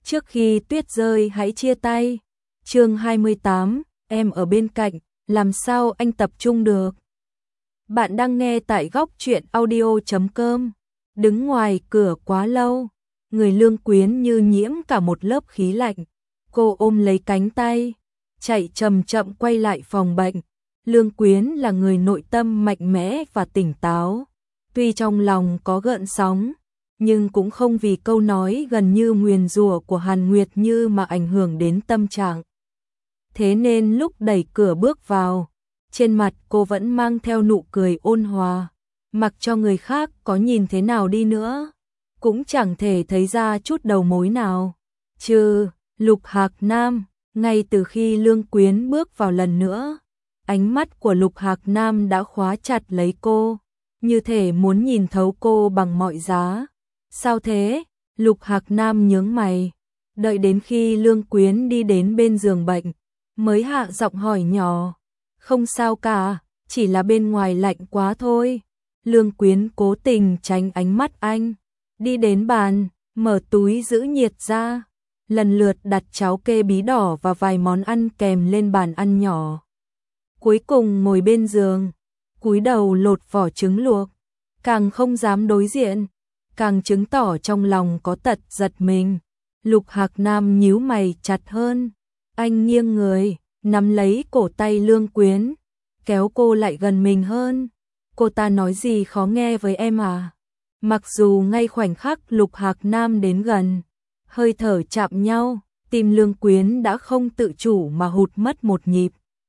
trước khi tuyết rơi hãy chia tay. Chương 28, em ở bên cạnh, làm sao anh tập trung được. Bạn đang nghe tại góc truyện audio.com. Đứng ngoài cửa quá lâu, người Lương Quyến như nhiễm cả một lớp khí lạnh. Cô ôm lấy cánh tay, chạy chậm chậm quay lại phòng bệnh. Lương Quyến là người nội tâm mạnh mẽ và tỉnh táo. Tuy trong lòng có gợn sóng, nhưng cũng không vì câu nói gần như nguyền rủa của Hàn Nguyệt Như mà ảnh hưởng đến tâm trạng. Thế nên lúc đẩy cửa bước vào, trên mặt cô vẫn mang theo nụ cười ôn hòa, mặc cho người khác có nhìn thế nào đi nữa, cũng chẳng thể thấy ra chút đầu mối nào. Trừ Lục Hạc Nam, ngay từ khi Lương Quyến bước vào lần nữa, ánh mắt của Lục Hạc Nam đã khóa chặt lấy cô, như thể muốn nhìn thấu cô bằng mọi giá. Sao thế? Lục Hạc Nam nhướng mày, đợi đến khi Lương Quyến đi đến bên giường bệnh, mới hạ giọng hỏi nhỏ. Không sao cả, chỉ là bên ngoài lạnh quá thôi. Lương Quyến cố tình tránh ánh mắt anh, đi đến bàn, mở túi giữ nhiệt ra, lần lượt đặt cháo kê bí đỏ và vài món ăn kèm lên bàn ăn nhỏ. Cuối cùng ngồi bên giường, cúi đầu lột vỏ trứng luộc, càng không dám đối diện, càng chứng tỏ trong lòng có tật giật mình. Lục Hạc Nam nhíu mày chặt hơn, anh nghiêng người, nắm lấy cổ tay Lương Quyến, kéo cô lại gần mình hơn. Cô ta nói gì khó nghe với em à? Mặc dù ngay khoảnh khắc Lục Hạc Nam đến gần, hơi thở chạm nhau, tim Lương Quyến đã không tự chủ mà hụt mất một nhịp.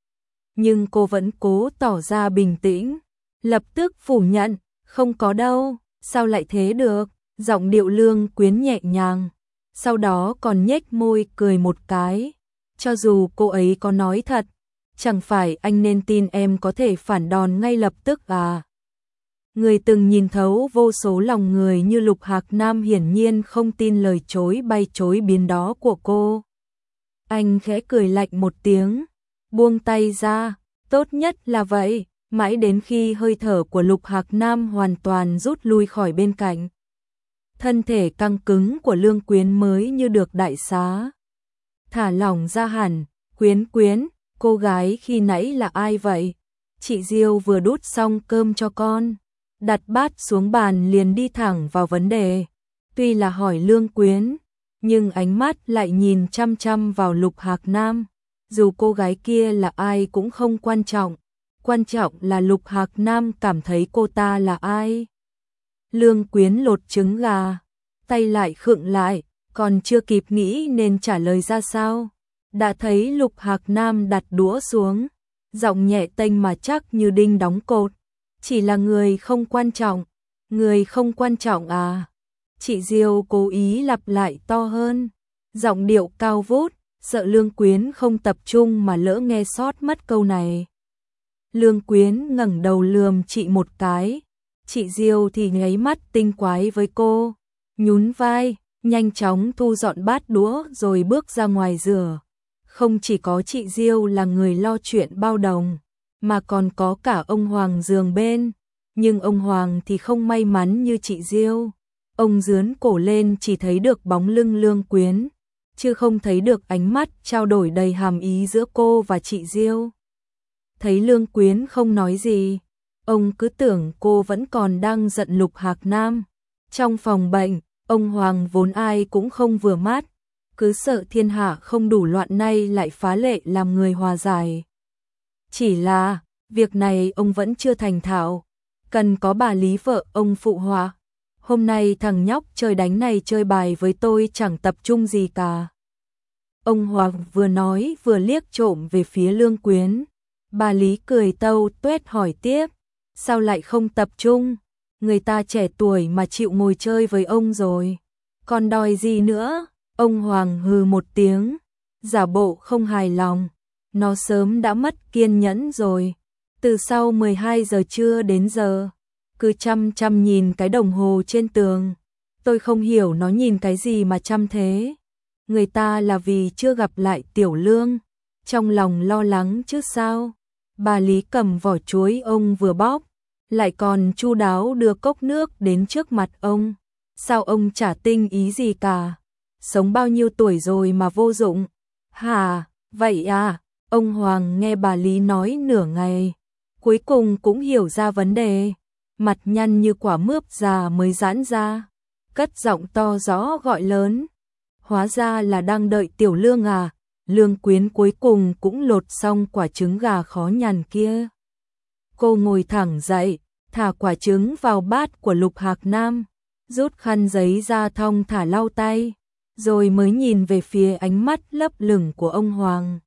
Nhưng cô vẫn cố tỏ ra bình tĩnh, lập tức phủ nhận, không có đâu, sao lại thế được, giọng điệu Lương Quyến nhẹ nhàng, sau đó còn nhếch môi cười một cái. Cho dù cô ấy có nói thật, chẳng phải anh nên tin em có thể phản đòn ngay lập tức à? Người từng nhìn thấu vô số lòng người như Lục Hạc Nam hiển nhiên không tin lời chối bay chối biến đó của cô. Anh khẽ cười lạnh một tiếng, buông tay ra, tốt nhất là vậy, mãi đến khi hơi thở của Lục Hạc Nam hoàn toàn rút lui khỏi bên cạnh. Thân thể căng cứng của Lương Quyến mới như được đại xá. Thả lỏng ra hẳn. Quyến Quyến, cô gái khi nãy là ai vậy? Chị Diêu vừa đút xong cơm cho con. Đặt bát xuống bàn liền đi thẳng vào vấn đề. Tuy là hỏi Lương Quyến, nhưng ánh mắt lại nhìn chăm chăm vào Lục Hạc Nam. Dù cô gái kia là ai cũng không quan trọng, quan trọng là Lục Hạc Nam cảm thấy cô ta là ai. Lương Quyến lột trứng gà, tay lại khựng lại, còn chưa kịp nghĩ nên trả lời ra sao, đã thấy Lục Hạc Nam đặt đũa xuống, giọng nhẹ tênh mà chắc như đinh đóng cột. Chỉ là người không quan trọng, người không quan trọng à? Chị Diêu cố ý lặp lại to hơn, giọng điệu cao vút, sợ Lương Quyến không tập trung mà lỡ nghe sót mất câu này. Lương Quyến ngẩng đầu lườm chị một cái, chị Diêu thì nháy mắt tinh quái với cô, nhún vai, nhanh chóng thu dọn bát đũa rồi bước ra ngoài rửa. Không chỉ có chị Diêu là người lo chuyện bao đồng, mà còn có cả ông Hoàng giường bên, nhưng ông Hoàng thì không may mắn như chị Diêu. Ông dướn cổ lên chỉ thấy được bóng lưng Lương Quyến, chứ không thấy được ánh mắt trao đổi đầy hàm ý giữa cô và chị Diêu. Thấy Lương Quyến không nói gì, ông cứ tưởng cô vẫn còn đang giận Lục Hạc Nam. Trong phòng bệnh, ông Hoàng vốn ai cũng không vừa mắt, cứ sợ thiên hạ không đủ loạn nay lại phá lệ làm người hòa giải. Chỉ là, việc này ông vẫn chưa thành thạo, cần có bà Lý vợ ông phụ họa. Hôm nay thằng nhóc chơi đánh này chơi bài với tôi chẳng tập trung gì cả. Ông Hoàng vừa nói vừa liếc trộm về phía Lương Quyến. Bà Lý cười tâu tuét hỏi tiếp, sao lại không tập trung? Người ta trẻ tuổi mà chịu ngồi chơi với ông rồi, còn đòi gì nữa? Ông Hoàng hừ một tiếng, giả bộ không hài lòng. Nó sớm đã mất kiên nhẫn rồi, từ sau 12 giờ trưa đến giờ, cứ chăm chăm nhìn cái đồng hồ trên tường. Tôi không hiểu nó nhìn cái gì mà chăm thế. Người ta là vì chưa gặp lại Tiểu Lương, trong lòng lo lắng chứ sao. Bà Lý cầm vỏ chuối ông vừa bóp, lại còn chu đáo đưa cốc nước đến trước mặt ông. Sao ông chả tinh ý gì cả? sống bao nhiêu tuổi rồi mà vô dụng. Hả, vậy à? Ông Hoàng nghe bà Lý nói nửa ngày, cuối cùng cũng hiểu ra vấn đề, mặt nhăn như quả mướp già mới giãn ra, cất giọng to rõ gọi lớn. Hóa ra là đang đợi Tiểu Lương à? Lương Quyến cuối cùng cũng lột xong quả trứng gà khó nhằn kia. Cô ngồi thẳng dậy, thả quả trứng vào bát của Lục Hạc Nam, rút khăn giấy ra thong thả lau tay, rồi mới nhìn về phía ánh mắt lấp lửng của ông Hoàng.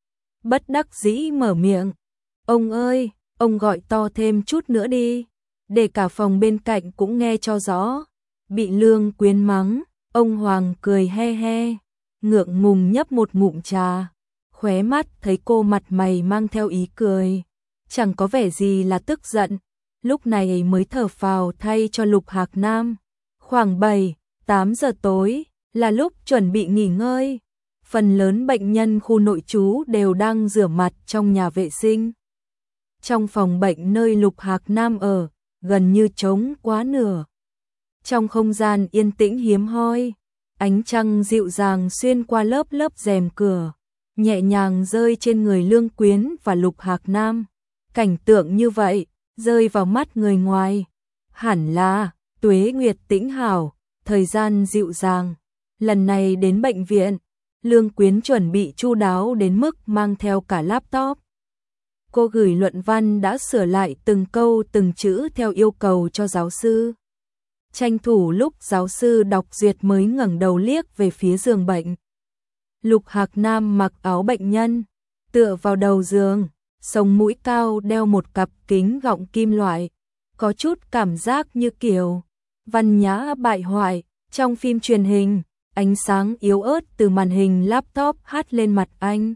Bất đắc dĩ mở miệng, ông ơi, ông gọi to thêm chút nữa đi, để cả phòng bên cạnh cũng nghe cho rõ. Bị Lương Quyến mắng, ông Hoàng cười he he, ngượng ngùng nhấp một ngụm trà, khóe mắt thấy cô mặt mày mang theo ý cười, chẳng có vẻ gì là tức giận, lúc này mới thở phào thay cho Lục Hạc Nam. Khoảng 7-8 giờ tối, là lúc chuẩn bị nghỉ ngơi, phần lớn bệnh nhân khu nội trú đều đang rửa mặt trong nhà vệ sinh. Trong phòng bệnh nơi Lục Hạc Nam ở, gần như trống quá nửa. Trong không gian yên tĩnh hiếm hoi, ánh trăng dịu dàng xuyên qua lớp lớp rèm cửa, nhẹ nhàng rơi trên người Lương Quyến và Lục Hạc Nam. Cảnh tượng như vậy, rơi vào mắt người ngoài, hẳn là tuế nguyệt tĩnh hảo, thời gian dịu dàng. Lần này đến bệnh viện, Lương Quyến chuẩn bị chu đáo đến mức mang theo cả laptop. Cô gửi luận văn đã sửa lại từng câu từng chữ theo yêu cầu cho giáo sư. Tranh thủ lúc giáo sư đọc duyệt mới ngẩng đầu liếc về phía giường bệnh. Lục Hạc Nam mặc áo bệnh nhân, tựa vào đầu giường, sống mũi cao đeo một cặp kính gọng kim loại, có chút cảm giác như kiểu văn nhã bại hoại trong phim truyền hình. Ánh sáng yếu ớt từ màn hình laptop hắt lên mặt anh,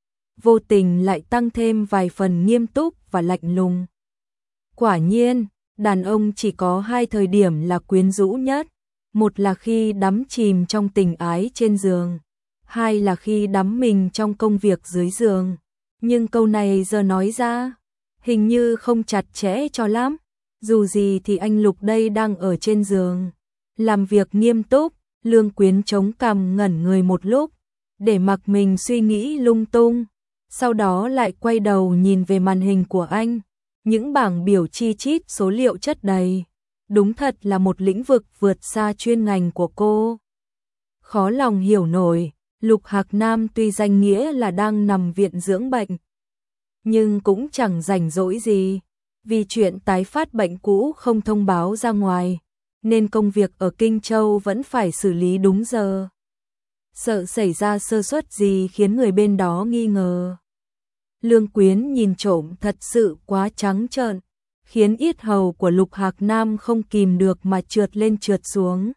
vô tình lại tăng thêm vài phần nghiêm túc và lạnh lùng. Quả nhiên, đàn ông chỉ có hai thời điểm là quyến rũ nhất, một là khi đắm chìm trong tình ái trên giường, hai là khi đắm mình trong công việc dưới giường. Nhưng câu này giờ nói ra, hình như không chặt chẽ cho lắm, dù gì thì anh Lục đây đang ở trên giường, làm việc nghiêm túc. Lương Quyến chống cằm ngẩn người một lúc, để mặc mình suy nghĩ lung tung, sau đó lại quay đầu nhìn về màn hình của anh, những bảng biểu chi chít số liệu chất đầy, đúng thật là một lĩnh vực vượt xa chuyên ngành của cô. Khó lòng hiểu nổi, Lục Hạc Nam tuy danh nghĩa là đang nằm viện dưỡng bệnh, nhưng cũng chẳng rảnh rỗi gì, vì chuyện tái phát bệnh cũ không thông báo ra ngoài, nên công việc ở Kinh Châu vẫn phải xử lý đúng giờ. Sợ xảy ra sơ suất gì khiến người bên đó nghi ngờ. Lương Quyến nhìn trộm thật sự quá trắng trợn, khiến yết hầu của Lục Hạc Nam không kìm được mà trượt lên trượt xuống.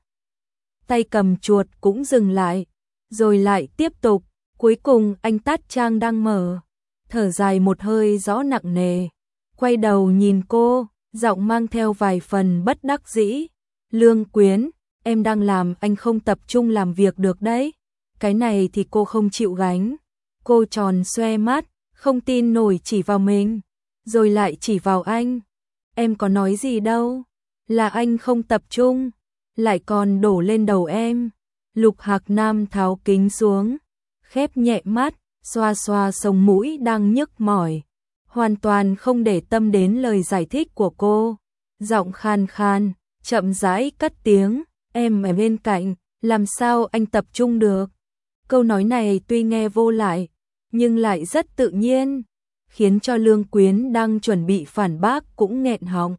Tay cầm chuột cũng dừng lại, rồi lại tiếp tục, cuối cùng anh tắt trang đang mở, thở dài một hơi rõ nặng nề, quay đầu nhìn cô, giọng mang theo vài phần bất đắc dĩ. Lương Quyến, em đang làm anh không tập trung làm việc được đấy. Cái này thì cô không chịu gánh. Cô tròn xoe mắt, không tin nổi chỉ vào mình, rồi lại chỉ vào anh. Em có nói gì đâu, là anh không tập trung, lại còn đổ lên đầu em. Lục Hạc Nam tháo kính xuống, khép nhẹ mắt, xoa xoa sống mũi đang nhức mỏi, hoàn toàn không để tâm đến lời giải thích của cô. Giọng khan khan, chậm rãi cất tiếng, em ở bên cạnh, làm sao anh tập trung được? Câu nói này tuy nghe vô lại, nhưng lại rất tự nhiên, khiến cho Lương Quyến đang chuẩn bị phản bác cũng nghẹn họng.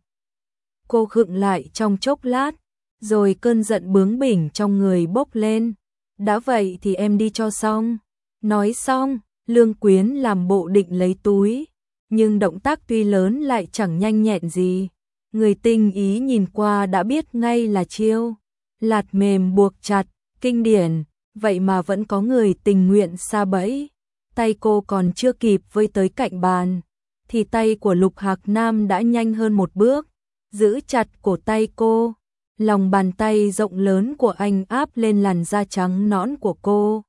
Cô khựng lại trong chốc lát, rồi cơn giận bướng bỉnh trong người bốc lên. Đã vậy thì em đi cho xong. Nói xong, Lương Quyến làm bộ định lấy túi, nhưng động tác tuy lớn lại chẳng nhanh nhẹn gì. Người tinh ý nhìn qua đã biết ngay là chiêu lạt mềm buộc chặt, kinh điển, vậy mà vẫn có người tình nguyện sa bẫy. Tay cô còn chưa kịp vơi tới cạnh bàn, thì tay của Lục Hạc Nam đã nhanh hơn một bước, giữ chặt cổ tay cô. Lòng bàn tay rộng lớn của anh áp lên làn da trắng nõn của cô.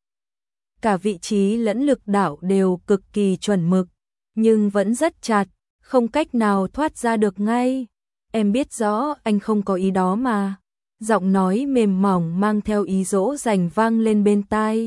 Cả vị trí lẫn lực đạo đều cực kỳ chuẩn mực, nhưng vẫn rất chặt, không cách nào thoát ra được ngay. Em biết rõ anh không có ý đó mà. Giọng nói mềm mỏng mang theo ý dỗ dành vang lên bên tai.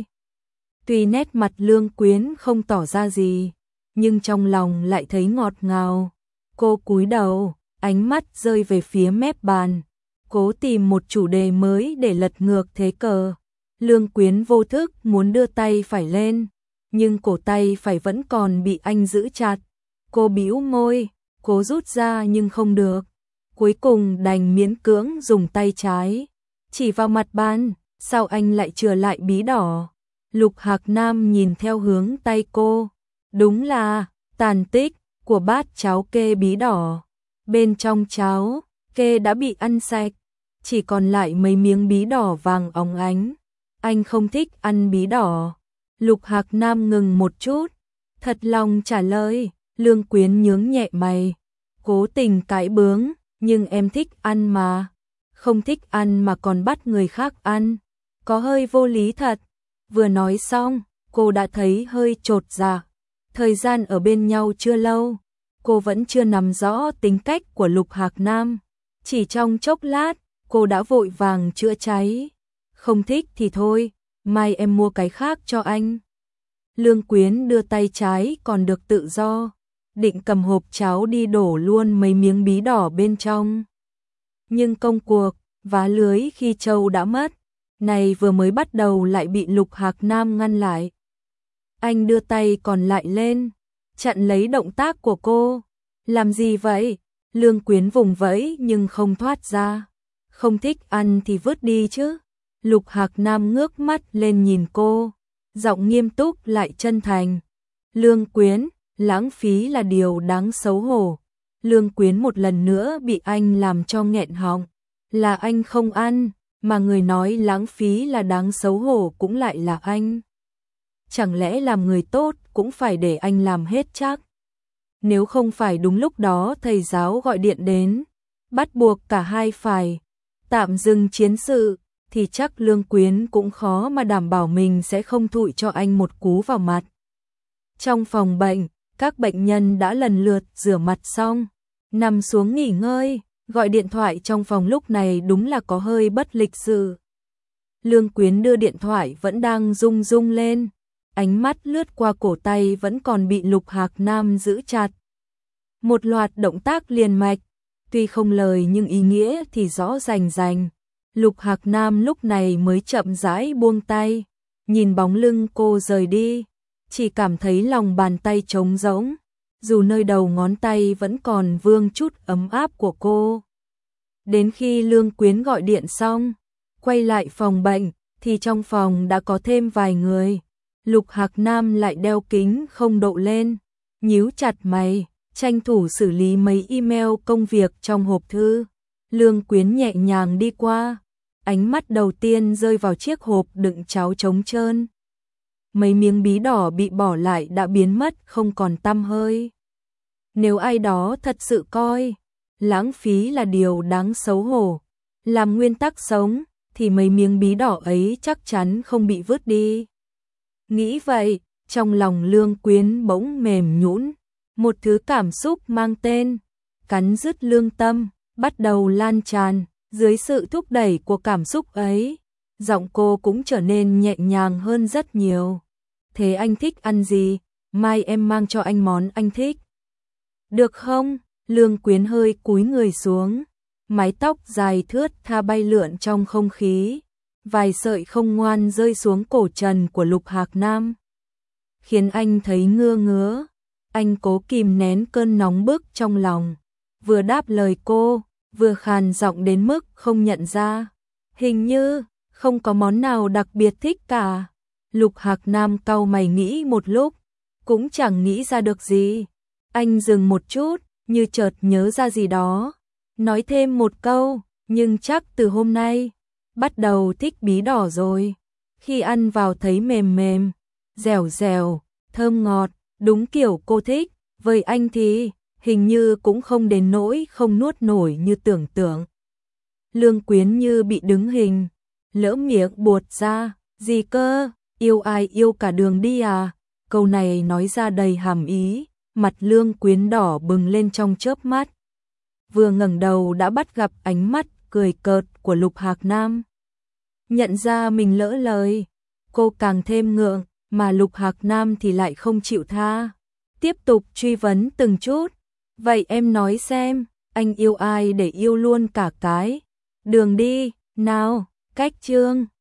Tuy nét mặt Lương Quyến không tỏ ra gì, nhưng trong lòng lại thấy ngọt ngào. Cô cúi đầu, ánh mắt rơi về phía mép bàn, cố tìm một chủ đề mới để lật ngược thế cờ. Lương Quyến vô thức muốn đưa tay phải lên, nhưng cổ tay phải vẫn còn bị anh giữ chặt. Cô bĩu môi, cố rút ra nhưng không được. Cuối cùng đành miễn cưỡng dùng tay trái chỉ vào mặt bàn. Sao anh lại chừa lại bí đỏ? Lục Hạc Nam nhìn theo hướng tay cô. Đúng là tàn tích của bát cháo kê bí đỏ. Bên trong cháo kê đã bị ăn sạch, chỉ còn lại mấy miếng bí đỏ vàng óng ánh. Anh không thích ăn bí đỏ. Lục Hạc Nam ngừng một chút, thật lòng trả lời. Lương Quyến nhướng nhẹ mày, cố tình cãi bướng, nhưng em thích ăn mà. Không thích ăn mà còn bắt người khác ăn, có hơi vô lý thật. Vừa nói xong, cô đã thấy hơi chột dạ. Thời gian ở bên nhau chưa lâu, cô vẫn chưa nắm rõ tính cách của Lục Hạc Nam. Chỉ trong chốc lát, cô đã vội vàng chữa cháy. Không thích thì thôi, mai em mua cái khác cho anh. Lương Quyến đưa tay trái còn được tự do, định cầm hộp cháo đi đổ luôn mấy miếng bí đỏ bên trong. Nhưng công cuộc vá lưới khi trâu đã mất, này vừa mới bắt đầu lại bị Lục Hạc Nam ngăn lại. Anh đưa tay còn lại lên, chặn lấy động tác của cô. Làm gì vậy? Lương Quyến vùng vẫy nhưng không thoát ra. Không thích ăn thì vứt đi chứ. Lục Hạc Nam ngước mắt lên nhìn cô, giọng nghiêm túc lại chân thành. Lương Quyến, lãng phí là điều đáng xấu hổ. Lương Quyến một lần nữa bị anh làm cho nghẹn họng. Là anh không ăn, mà người nói lãng phí là đáng xấu hổ cũng lại là anh. Chẳng lẽ làm người tốt cũng phải để anh làm hết chắc? Nếu không phải đúng lúc đó thầy giáo gọi điện đến, bắt buộc cả hai phải tạm dừng chiến sự, thì chắc Lương Quyến cũng khó mà đảm bảo mình sẽ không thụi cho anh một cú vào mặt. Trong phòng bệnh, các bệnh nhân đã lần lượt rửa mặt xong, nằm xuống nghỉ ngơi. Gọi điện thoại trong phòng lúc này đúng là có hơi bất lịch sự. Lương Quyến đưa điện thoại vẫn đang rung rung lên, ánh mắt lướt qua cổ tay vẫn còn bị Lục Hạc Nam giữ chặt. Một loạt động tác liền mạch, tuy không lời nhưng ý nghĩa thì rõ rành rành. Lục Hạc Nam lúc này mới chậm rãi buông tay, nhìn bóng lưng cô rời đi, chỉ cảm thấy lòng bàn tay trống rỗng, dù nơi đầu ngón tay vẫn còn vương chút ấm áp của cô. Đến khi Lương Quyến gọi điện xong, quay lại phòng bệnh, thì trong phòng đã có thêm vài người. Lục Hạc Nam lại đeo kính không độ lên, nhíu chặt mày, tranh thủ xử lý mấy email công việc trong hộp thư. Lương Quyến nhẹ nhàng đi qua, ánh mắt đầu tiên rơi vào chiếc hộp đựng cháo trống trơn. Mấy miếng bí đỏ bị bỏ lại đã biến mất không còn tăm hơi. Nếu ai đó thật sự coi lãng phí là điều đáng xấu hổ, làm nguyên tắc sống, thì mấy miếng bí đỏ ấy chắc chắn không bị vứt đi. Nghĩ vậy, trong lòng Lương Quyến bỗng mềm nhũn, một thứ cảm xúc mang tên cắn rứt lương tâm bắt đầu lan tràn. Dưới sự thúc đẩy của cảm xúc ấy, giọng cô cũng trở nên nhẹ nhàng hơn rất nhiều. Thế anh thích ăn gì? Mai em mang cho anh món anh thích. Được không? Lương Quyến hơi cúi người xuống, mái tóc dài thướt tha bay lượn trong không khí, vài sợi không ngoan rơi xuống cổ trần của Lục Hạc Nam, khiến anh thấy ngứa ngứa. Anh cố kìm nén cơn nóng bức trong lòng, vừa đáp lời cô, vừa khàn giọng đến mức không nhận ra. Hình như không có món nào đặc biệt thích cả. Lục Hạc Nam cau mày nghĩ một lúc, cũng chẳng nghĩ ra được gì. Anh dừng một chút, như chợt nhớ ra gì đó, nói thêm một câu, nhưng chắc từ hôm nay bắt đầu thích bí đỏ rồi. Khi ăn vào thấy mềm mềm, dẻo dẻo, thơm ngọt, đúng kiểu cô thích. Với anh thì hình như cũng không đến nỗi không nuốt nổi như tưởng tượng. Lương Quyến như bị đứng hình, lỡ miệng buột ra, gì cơ, yêu ai yêu cả đường đi à? Câu này nói ra đầy hàm ý, mặt Lương Quyến đỏ bừng lên trong chớp mắt. Vừa ngẩng đầu đã bắt gặp ánh mắt cười cợt của Lục Hạc Nam. Nhận ra mình lỡ lời, cô càng thêm ngượng, mà Lục Hạc Nam thì lại không chịu tha. Tiếp tục truy vấn từng chút. Vậy em nói xem, anh yêu ai để yêu luôn cả cái đường đi, nào, cách chương